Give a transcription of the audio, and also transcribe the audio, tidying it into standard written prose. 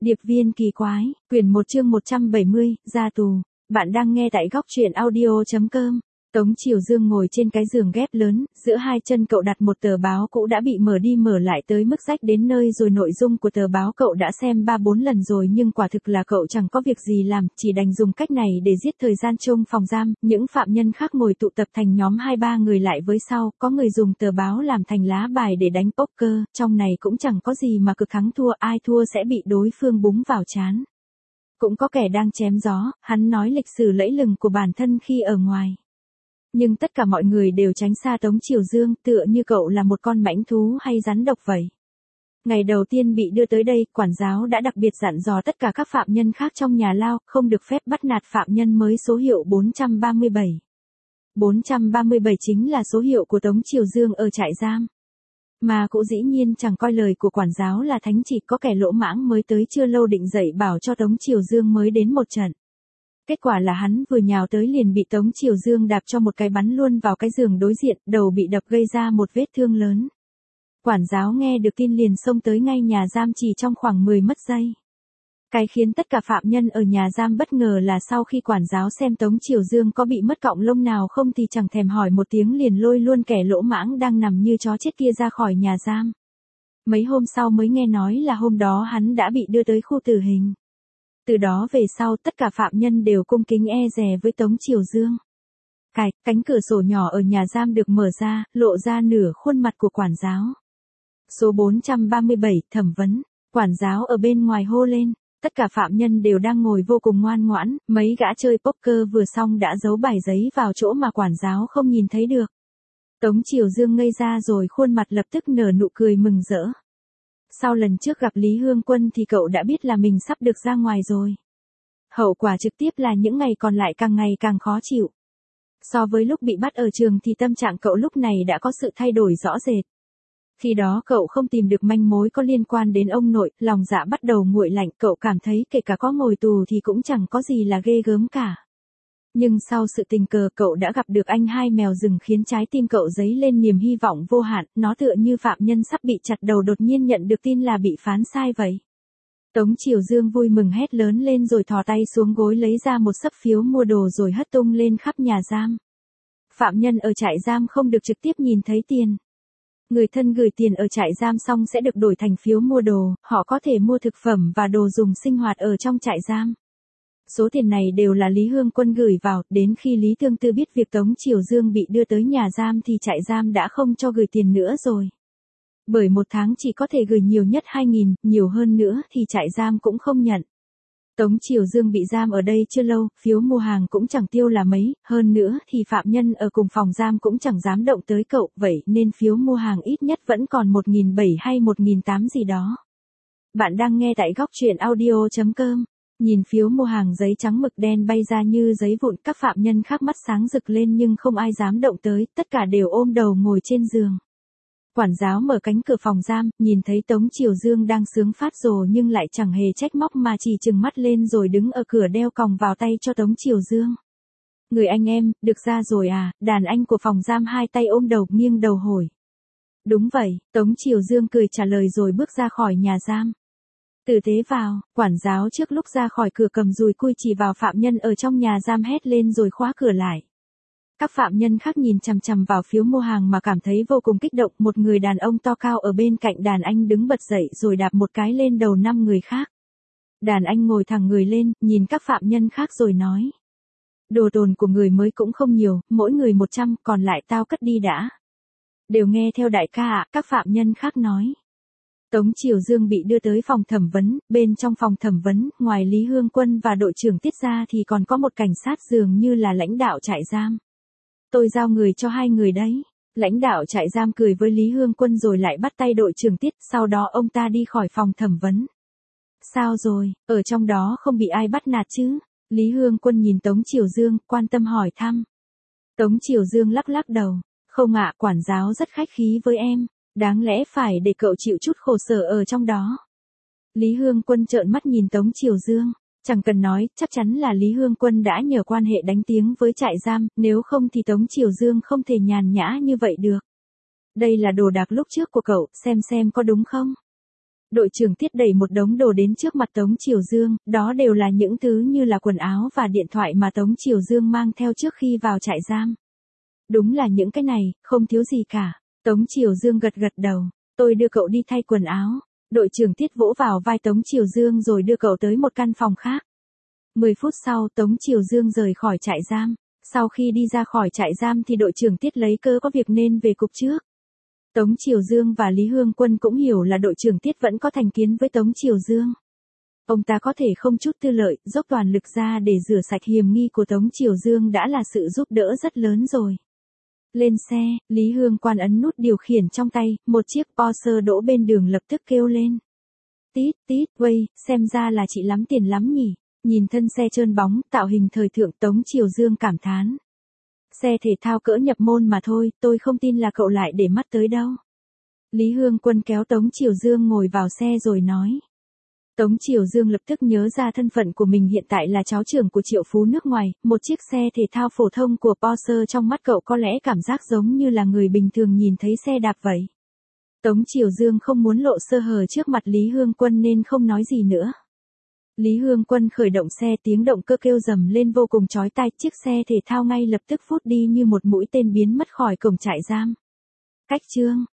Điệp viên kỳ quái, quyển 1 chương 170, ra tù. Bạn đang nghe tại góc truyện audio.com. Tống Triều Dương ngồi trên cái giường ghép lớn, giữa hai chân cậu đặt một tờ báo cũ đã bị mở đi mở lại tới mức rách đến nơi rồi. Nội dung của tờ báo cậu đã xem 3-4 lần rồi nhưng quả thực là cậu chẳng có việc gì làm, chỉ đành dùng cách này để giết thời gian trong phòng giam. Những phạm nhân khác ngồi tụ tập thành nhóm 2-3 người lại với sau, có người dùng tờ báo làm thành lá bài để đánh poker, trong này cũng chẳng có gì mà cực thắng thua, ai thua sẽ bị đối phương búng vào trán. Cũng có kẻ đang chém gió, hắn nói lịch sử lẫy lừng của bản thân khi ở ngoài. Nhưng tất cả mọi người đều tránh xa Tống Triều Dương, tựa như cậu là một con mãnh thú hay rắn độc vậy. Ngày đầu tiên bị đưa tới đây, quản giáo đã đặc biệt dặn dò tất cả các phạm nhân khác trong nhà lao, không được phép bắt nạt phạm nhân mới số hiệu 437. 437 chính là số hiệu của Tống Triều Dương ở trại giam. Mà cụ dĩ nhiên chẳng coi lời của quản giáo là thánh, chỉ có kẻ lỗ mãng mới tới chưa lâu định dạy bảo cho Tống Triều Dương mới đến một trận. Kết quả là hắn vừa nhào tới liền bị Tống Triều Dương đạp cho một cái bắn luôn vào cái giường đối diện, đầu bị đập gây ra một vết thương lớn. Quản giáo nghe được tin liền xông tới ngay nhà giam chỉ trong khoảng 10 giây. Cái khiến tất cả phạm nhân ở nhà giam bất ngờ là sau khi quản giáo xem Tống Triều Dương có bị mất cọng lông nào không thì chẳng thèm hỏi một tiếng liền lôi luôn kẻ lỗ mãng đang nằm như chó chết kia ra khỏi nhà giam. Mấy hôm sau mới nghe nói là hôm đó hắn đã bị đưa tới khu tử hình. Từ đó về sau tất cả phạm nhân đều cung kính e dè với Tống Triều Dương. Cánh cửa sổ nhỏ ở nhà giam được mở ra, lộ ra nửa khuôn mặt của quản giáo. Số 437, thẩm vấn. Quản giáo ở bên ngoài hô lên. Tất cả phạm nhân đều đang ngồi vô cùng ngoan ngoãn, mấy gã chơi poker vừa xong đã giấu bài giấy vào chỗ mà quản giáo không nhìn thấy được. Tống Triều Dương ngây ra rồi khuôn mặt lập tức nở nụ cười mừng rỡ. Sau lần trước gặp Lý Hương Quân thì cậu đã biết là mình sắp được ra ngoài rồi. Hậu quả trực tiếp là những ngày còn lại càng ngày càng khó chịu. So với lúc bị bắt ở trường thì tâm trạng cậu lúc này đã có sự thay đổi rõ rệt. Khi đó cậu không tìm được manh mối có liên quan đến ông nội, lòng dạ bắt đầu nguội lạnh, cậu cảm thấy kể cả có ngồi tù thì cũng chẳng có gì là ghê gớm cả. Nhưng sau sự tình cờ cậu đã gặp được anh hai mèo rừng khiến trái tim cậu dấy lên niềm hy vọng vô hạn, nó tựa như phạm nhân sắp bị chặt đầu đột nhiên nhận được tin là bị phán sai vậy. Tống Triều Dương vui mừng hét lớn lên rồi thò tay xuống gối lấy ra một xấp phiếu mua đồ rồi hất tung lên khắp nhà giam. Phạm nhân ở trại giam không được trực tiếp nhìn thấy tiền. Người thân gửi tiền ở trại giam xong sẽ được đổi thành phiếu mua đồ, họ có thể mua thực phẩm và đồ dùng sinh hoạt ở trong trại giam. Số tiền này đều là Lý Hương Quân gửi vào, đến khi Lý Thương Tư biết việc Tống Triều Dương bị đưa tới nhà giam thì trại giam đã không cho gửi tiền nữa rồi. Bởi một tháng chỉ có thể gửi nhiều nhất 2.000, nhiều hơn nữa thì trại giam cũng không nhận. Tống Triều Dương bị giam ở đây chưa lâu, phiếu mua hàng cũng chẳng tiêu là mấy, hơn nữa thì phạm nhân ở cùng phòng giam cũng chẳng dám động tới cậu, vậy nên phiếu mua hàng ít nhất vẫn còn 1.700 hay 1.800 gì đó. Bạn đang nghe tại góc truyện audio.com. Nhìn phiếu mua hàng giấy trắng mực đen bay ra như giấy vụn, các phạm nhân khác mắt sáng rực lên nhưng không ai dám động tới, tất cả đều ôm đầu ngồi trên giường. Quản giáo mở cánh cửa phòng giam, nhìn thấy Tống Triều Dương đang sướng phát rồ nhưng lại chẳng hề trách móc mà chỉ trừng mắt lên rồi đứng ở cửa đeo còng vào tay cho Tống Triều Dương. Người anh em, được ra rồi à? Đàn anh của phòng giam hai tay ôm đầu nghiêng đầu hỏi. Đúng vậy, Tống Triều Dương cười trả lời rồi bước ra khỏi nhà giam. Tử tế vào, quản giáo trước lúc ra khỏi cửa cầm dùi cui chỉ vào phạm nhân ở trong nhà giam hét lên rồi khóa cửa lại. Các phạm nhân khác nhìn chằm chằm vào phiếu mua hàng mà cảm thấy vô cùng kích động, một người đàn ông to cao ở bên cạnh đàn anh đứng bật dậy rồi đạp một cái lên đầu 5 người khác. Đàn anh ngồi thẳng người lên, nhìn các phạm nhân khác rồi nói. Đồ tồn của người mới cũng không nhiều, mỗi người 100, còn lại tao cất đi đã. Đều nghe theo đại ca ạ, các phạm nhân khác nói. Tống Triều Dương bị đưa tới phòng thẩm vấn, bên trong phòng thẩm vấn, ngoài Lý Hương Quân và đội trưởng Tiết ra thì còn có một cảnh sát dường như là lãnh đạo trại giam. Tôi giao người cho hai người đấy. Lãnh đạo trại giam cười với Lý Hương Quân rồi lại bắt tay đội trưởng Tiết, sau đó ông ta đi khỏi phòng thẩm vấn. Sao rồi, ở trong đó không bị ai bắt nạt chứ? Lý Hương Quân nhìn Tống Triều Dương, quan tâm hỏi thăm. Tống Triều Dương lắc lắc đầu. Không ạ, quản giáo rất khách khí với em. Đáng lẽ phải để cậu chịu chút khổ sở ở trong đó. Lý Hương Quân trợn mắt nhìn Tống Triều Dương. Chẳng cần nói, chắc chắn là Lý Hương Quân đã nhờ quan hệ đánh tiếng với trại giam, nếu không thì Tống Triều Dương không thể nhàn nhã như vậy được. Đây là đồ đạc lúc trước của cậu, xem có đúng không? Đội trưởng Tiết đẩy một đống đồ đến trước mặt Tống Triều Dương, đó đều là những thứ như là quần áo và điện thoại mà Tống Triều Dương mang theo trước khi vào trại giam. Đúng là những cái này, không thiếu gì cả. Tống Triều Dương gật gật đầu, tôi đưa cậu đi thay quần áo. Đội trưởng Tiết vỗ vào vai Tống Triều Dương rồi đưa cậu tới một căn phòng khác. 10 phút sau Tống Triều Dương rời khỏi trại giam. Sau khi đi ra khỏi trại giam thì đội trưởng Tiết lấy cơ có việc nên về cục trước. Tống Triều Dương và Lý Hương Quân cũng hiểu là đội trưởng Tiết vẫn có thành kiến với Tống Triều Dương. Ông ta có thể không chút tư lợi, dốc toàn lực ra để rửa sạch hiểm nghi của Tống Triều Dương đã là sự giúp đỡ rất lớn rồi. Lên xe, Lý Hương Quan ấn nút điều khiển trong tay, một chiếc Porsche đỗ bên đường lập tức kêu lên. Tít, tít, vây, xem ra là chị lắm tiền lắm nhỉ. Nhìn thân xe trơn bóng, tạo hình thời thượng Tống Triều Dương cảm thán. Xe thể thao cỡ nhập môn mà thôi, tôi không tin là cậu lại để mắt tới đâu. Lý Hương Quân kéo Tống Triều Dương ngồi vào xe rồi nói. Tống Triều Dương lập tức nhớ ra thân phận của mình hiện tại là cháu trưởng của triệu phú nước ngoài, một chiếc xe thể thao phổ thông của Porsche trong mắt cậu có lẽ cảm giác giống như là người bình thường nhìn thấy xe đạp vậy. Tống Triều Dương không muốn lộ sơ hở trước mặt Lý Hương Quân nên không nói gì nữa. Lý Hương Quân khởi động xe, tiếng động cơ kêu rầm lên vô cùng chói tai, chiếc xe thể thao ngay lập tức phút đi như một mũi tên biến mất khỏi cổng trại giam. Cách chương